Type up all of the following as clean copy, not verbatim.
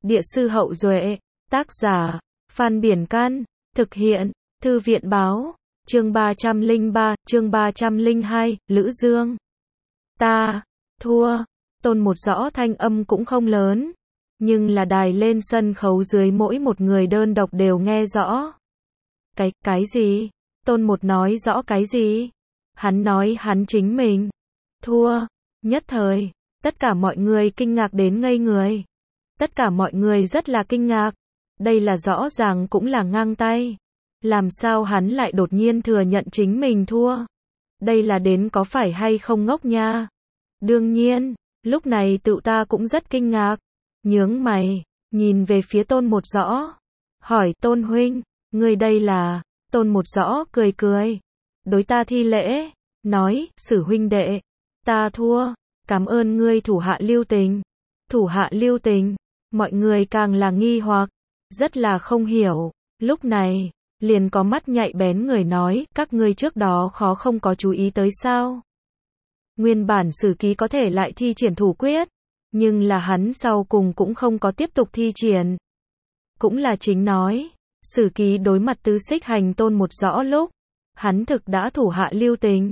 Địa sư Hậu Duệ, tác giả, Phan Biển Can, thực hiện, Thư viện Báo, chương 303, chương 302, Lữ Dương. Ta, thua, Tôn Một Rõ thanh âm cũng không lớn, nhưng là đài lên sân khấu dưới mỗi một người đơn độc đều nghe rõ. Cái gì? Tôn Một nói rõ cái gì? Hắn nói hắn chính mình thua. Nhất thời, tất cả mọi người kinh ngạc đến ngây người. Tất cả mọi người rất là kinh ngạc. Đây là rõ ràng cũng là ngang tay. Làm sao hắn lại đột nhiên thừa nhận chính mình thua? Đây là đến có phải hay không ngốc nha? Đương nhiên, lúc này tự ta cũng rất kinh ngạc. Nhướng mày, nhìn về phía Tôn Một Rõ. Hỏi Tôn huynh, ngươi đây là... Tôn Một Rõ cười cười. Đối ta thi lễ, nói, Sử huynh đệ, ta thua, cảm ơn ngươi thủ hạ lưu tình. Thủ hạ lưu tình, mọi người càng là nghi hoặc, rất là không hiểu. Lúc này, liền có mắt nhạy bén người nói, các ngươi trước đó khó không có chú ý tới sao? Nguyên bản Sử Ký có thể lại thi triển thủ quyết, nhưng là hắn sau cùng cũng không có tiếp tục thi triển. Cũng là chính nói, Sử Ký đối mặt tứ xích hành Tôn Một Rõ lúc, hắn thực đã thủ hạ lưu tình.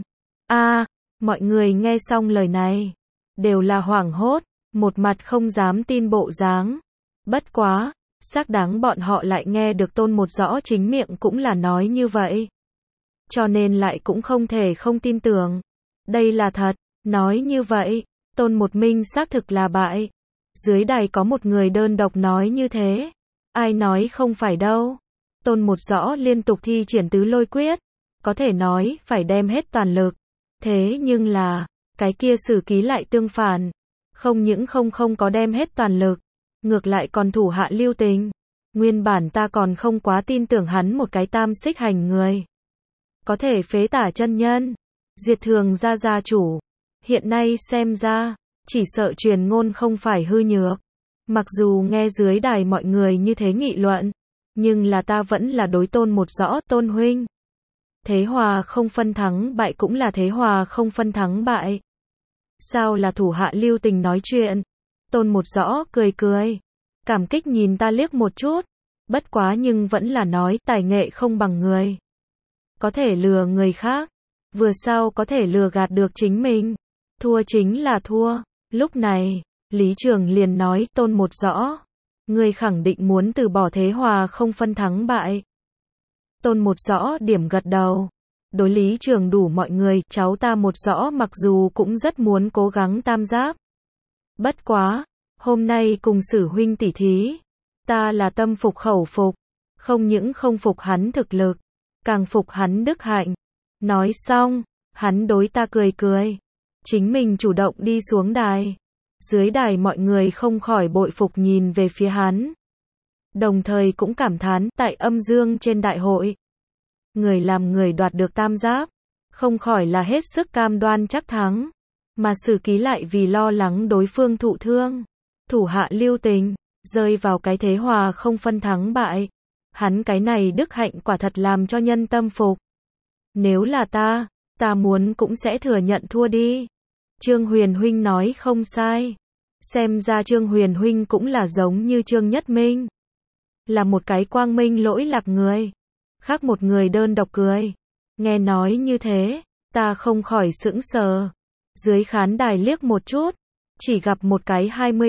Mọi người nghe xong lời này, đều là hoảng hốt, một mặt không dám tin bộ dáng. Bất quá, xác đáng bọn họ lại nghe được Tôn Một Rõ chính miệng cũng là nói như vậy. Cho nên lại cũng không thể không tin tưởng. Đây là thật, nói như vậy, Tôn Một Minh xác thực là bại. Dưới đài có một người đơn độc nói như thế. Ai nói không phải đâu. Tôn Một Rõ liên tục thi triển tứ lôi quyết. Có thể nói, phải đem hết toàn lực. Thế nhưng là, cái kia Sử Ký lại tương phản. Không những không có đem hết toàn lực. Ngược lại còn thủ hạ lưu tình. Nguyên bản ta còn không quá tin tưởng hắn một cái tam xích hành người. Có thể phế tả chân nhân. Diệt Thường gia chủ. Hiện nay xem ra, chỉ sợ truyền ngôn không phải hư nhược. Mặc dù nghe dưới đài mọi người như thế nghị luận, nhưng là ta vẫn là đối Tôn Một Rõ. Tôn huynh, thế hòa không phân thắng bại cũng là thế hòa không phân thắng bại. Sao là thủ hạ lưu tình nói chuyện? Tôn Một Rõ cười cười, cảm kích nhìn ta liếc một chút. Bất quá nhưng vẫn là nói tài nghệ không bằng người. Có thể lừa người khác, vừa sao có thể lừa gạt được chính mình. Thua chính là thua. Lúc này, Lý Trường liền nói, Tôn Một Rõ, ngươi khẳng định muốn từ bỏ thế hòa không phân thắng bại. Tôn Một Rõ điểm gật đầu. Đối Lý Trường đủ mọi người, cháu ta Một Rõ mặc dù cũng rất muốn cố gắng tam giáp. Bất quá, hôm nay cùng Sử huynh tỉ thí, ta là tâm phục khẩu phục. Không những không phục hắn thực lực, càng phục hắn đức hạnh. Nói xong, hắn đối ta cười cười. Chính mình chủ động đi xuống đài. Dưới đài mọi người không khỏi bội phục nhìn về phía hắn. Đồng thời cũng cảm thán, tại âm dương trên đại hội, người làm người đoạt được tam giáp, không khỏi là hết sức cam đoan chắc thắng. Mà Sử Ký lại vì lo lắng đối phương thụ thương, thủ hạ lưu tình, rơi vào cái thế hòa không phân thắng bại. Hắn cái này đức hạnh quả thật làm cho nhân tâm phục. Nếu là ta muốn cũng sẽ thừa nhận thua đi. Trương Huyền huynh nói không sai. Xem ra Trương Huyền huynh cũng là giống như Trương Nhất Minh, là một cái quang minh lỗi lạc người. Khác một người đơn độc cười. Nghe nói như thế, ta không khỏi sững sờ. Dưới khán đài liếc một chút, chỉ gặp một cái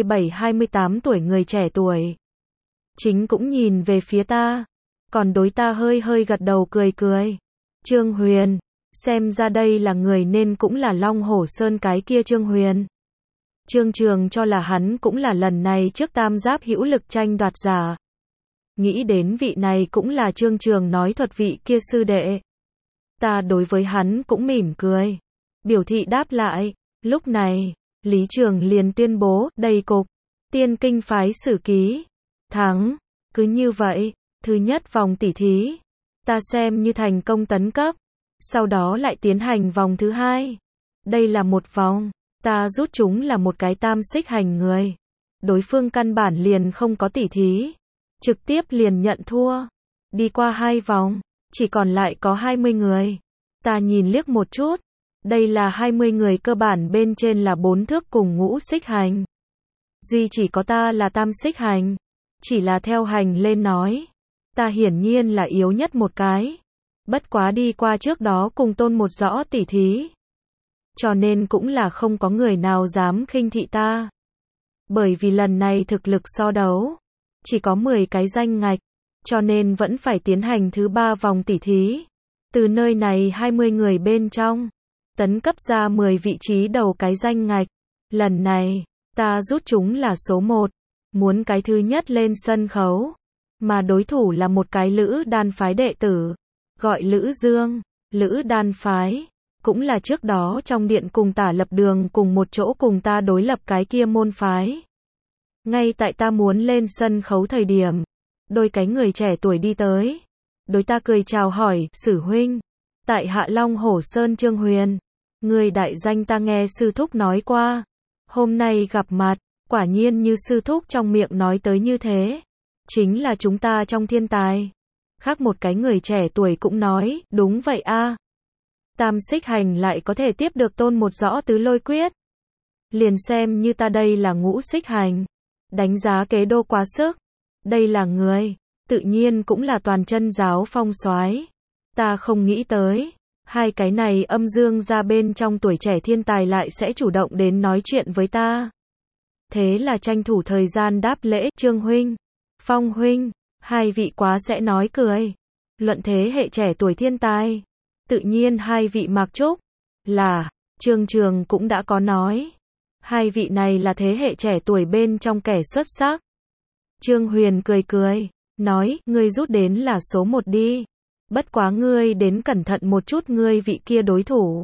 27-28 tuổi người trẻ tuổi. Chính cũng nhìn về phía ta, còn đối ta hơi gật đầu cười cười. Trương Huyền, xem ra đây là người nên cũng là Long Hổ Sơn cái kia Trương Huyền. Trương Trường cho là hắn cũng là lần này trước tam giáp hữu lực tranh đoạt giả. Nghĩ đến vị này cũng là Trương Trường nói thuật vị kia sư đệ. Ta đối với hắn cũng mỉm cười, biểu thị đáp lại. Lúc này, Lý Trường liền tuyên bố, đây cục, Tiên Kinh phái Sử Ký thắng. Cứ như vậy, thứ nhất vòng tỉ thí, ta xem như thành công tấn cấp. Sau đó lại tiến hành vòng thứ hai. Đây là một vòng, ta rút chúng là một cái tam xích hành người. Đối phương căn bản liền không có tỉ thí, trực tiếp liền nhận thua. Đi qua hai vòng, chỉ còn lại có 20 người. Ta nhìn liếc một chút, đây là 20 người cơ bản bên trên là 4 thước cùng ngũ xích hành. Duy chỉ có ta là tam xích hành. chỉ là theo hành lên nói. Ta hiển nhiên là yếu nhất một cái. Bất quá đi qua trước đó cùng Tôn một rõ tỉ thí. Cho nên cũng là không có người nào dám khinh thị ta. Bởi vì lần này thực lực so đấu, chỉ có 10 cái danh ngạch, cho nên vẫn phải tiến hành thứ 3 vòng tỉ thí. Từ nơi này 20 người bên trong, tấn cấp ra 10 vị trí đầu cái danh ngạch. Lần này, ta rút chúng là số 1, muốn cái thứ nhất lên sân khấu. Mà đối thủ là một cái Lữ Đan phái đệ tử, gọi Lữ Dương. Lữ Đan phái, cũng là trước đó trong điện cùng Tả Lập Đường cùng một chỗ cùng ta đối lập cái kia môn phái. Ngay tại ta muốn lên sân khấu thời điểm, đôi cái người trẻ tuổi đi tới. Đối ta cười chào hỏi, Sử huynh, tại Hạ Long Hổ Sơn Trương Huyền. Người đại danh ta nghe sư thúc nói qua. Hôm nay gặp mặt, quả nhiên như sư thúc trong miệng nói tới như thế. Chính là chúng ta trong thiên tài. Khác một cái người trẻ tuổi cũng nói, đúng vậy a. Tam xích hành lại có thể tiếp được Tôn một rõ tứ lôi quyết. Liền xem như ta đây là ngũ xích hành. Đánh giá kế đô quá sức. Đây là người, tự nhiên cũng là toàn chân giáo phong soái. Ta không nghĩ tới, hai cái này âm dương ra bên trong tuổi trẻ thiên tài lại sẽ chủ động đến nói chuyện với ta. Thế là tranh thủ thời gian đáp lễ, Trương huynh, Phong huynh, hai vị quá sẽ nói cười. Luận thế hệ trẻ tuổi thiên tài, tự nhiên hai vị mặc trúc, là, Trương Trường cũng đã có nói. Hai vị này là thế hệ trẻ tuổi bên trong kẻ xuất sắc. Trương Huyền cười cười, nói, ngươi rút đến là số 1 đi. Bất quá ngươi đến cẩn thận một chút ngươi vị kia đối thủ.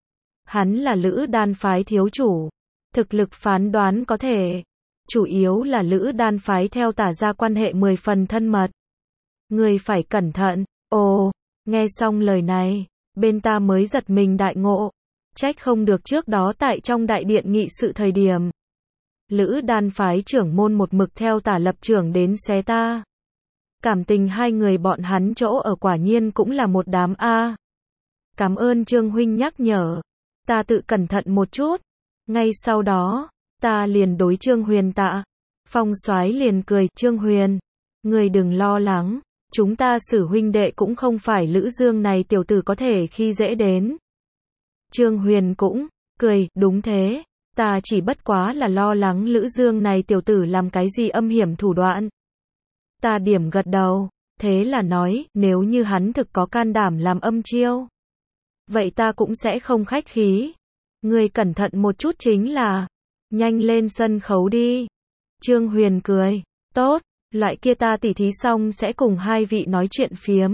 Hắn là Lữ Đan phái thiếu chủ. Thực lực phán đoán có thể. Chủ yếu là Lữ Đan phái theo Tả gia quan hệ 10 phần thân mật. Ngươi phải cẩn thận. Ồ, nghe xong lời này, bên ta mới giật mình đại ngộ. Trách không được trước đó tại trong đại điện nghị sự thời điểm. Lữ Đan phái trưởng môn một mực theo Tả lập trưởng đến xé ta. Cảm tình hai người bọn hắn chỗ ở quả nhiên cũng là một đám A. Cảm ơn Trương huynh nhắc nhở. Ta tự cẩn thận một chút. Ngay sau đó, ta liền đối Trương Huyền tạ. Phong soái liền cười, Trương Huyền, người đừng lo lắng. Chúng ta Sử huynh đệ cũng không phải Lữ Dương này tiểu tử có thể khi dễ đến. Trương Huyền cũng cười, đúng thế. Ta chỉ bất quá là lo lắng Lữ Dương này tiểu tử làm cái gì âm hiểm thủ đoạn. Ta điểm gật đầu, thế là nói, nếu như hắn thực có can đảm làm âm chiêu, vậy ta cũng sẽ không khách khí. Ngươi cẩn thận một chút chính là, nhanh lên sân khấu đi. Trương Huyền cười, tốt, loại kia ta tỉ thí xong sẽ cùng hai vị nói chuyện phiếm.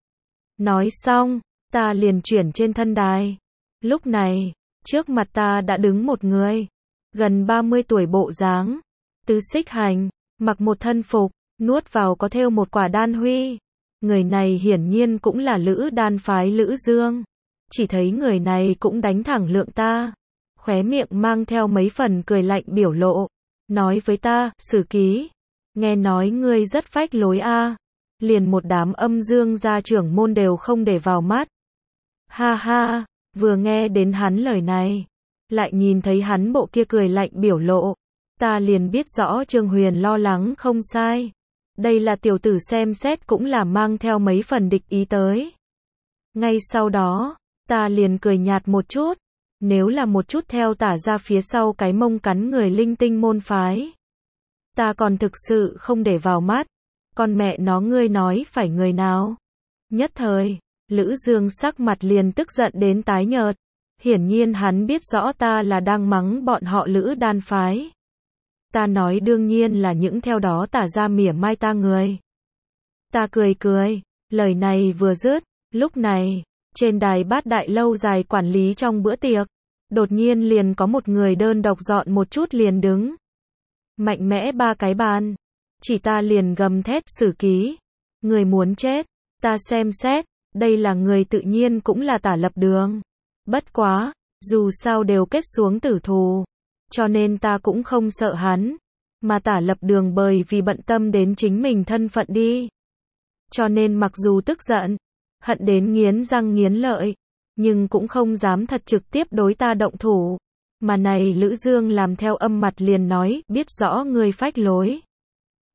Nói xong, ta liền chuyển trên thân đài. Lúc này, trước mặt ta đã đứng một người, gần 30 tuổi bộ dáng, tứ xích hành, mặc một thân phục, nuốt vào có thêu một quả đan huy. Người này hiển nhiên cũng là Lữ Đan phái Lữ Dương. Chỉ thấy người này cũng đánh thẳng lượng ta, khóe miệng mang theo mấy phần cười lạnh biểu lộ, nói với ta, Sử ký, nghe nói ngươi rất phách lối a, liền một đám âm dương gia trưởng môn đều không để vào mắt. Ha ha, vừa nghe đến hắn lời này, lại nhìn thấy hắn bộ kia cười lạnh biểu lộ, ta liền biết rõ Trương Huyền lo lắng không sai. Đây là tiểu tử xem xét cũng là mang theo mấy phần địch ý tới. Ngay sau đó, ta liền cười nhạt một chút, nếu là một chút theo Tả ra phía sau cái mông cắn người linh tinh môn phái. Ta còn thực sự không để vào mắt, con mẹ nó ngươi nói phải người nào. Nhất thời, Lữ Dương sắc mặt liền tức giận đến tái nhợt, hiển nhiên hắn biết rõ ta là đang mắng bọn họ Lữ Đan phái. Ta nói đương nhiên là những theo đó Tả ra mỉa mai ta người. Ta cười cười, lời này vừa dứt, lúc này, trên đài Bát Đại lâu dài quản lý trong bữa tiệc, đột nhiên liền có một người đơn độc dọn một chút liền đứng. Mạnh mẽ ba cái bàn, chỉ ta liền gầm thét, Sử ký, người muốn chết, ta xem xét, đây là người tự nhiên cũng là Tả lập đường. Bất quá, dù sao đều kết xuống tử thù, cho nên ta cũng không sợ hắn, mà Tả lập đường bởi vì bận tâm đến chính mình thân phận đi. Cho nên mặc dù tức giận, hận đến nghiến răng nghiến lợi, nhưng cũng không dám thật trực tiếp đối ta động thủ. Mà này Lữ Dương làm theo âm mặt liền nói, biết rõ ngươi phách lối.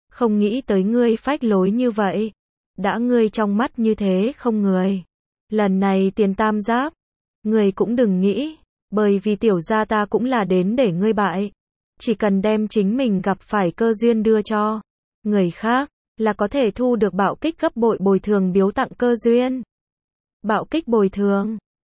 Không nghĩ tới ngươi phách lối như vậy. Đã ngươi trong mắt như thế không người. Lần này tiền tam giáp. Ngươi cũng đừng nghĩ. Bởi vì tiểu gia ta cũng là đến để ngươi bại. Chỉ cần đem chính mình gặp phải cơ duyên đưa cho người khác, là có thể thu được bạo kích gấp bội bồi thường biếu tặng cơ duyên. Bạo kích bồi thường.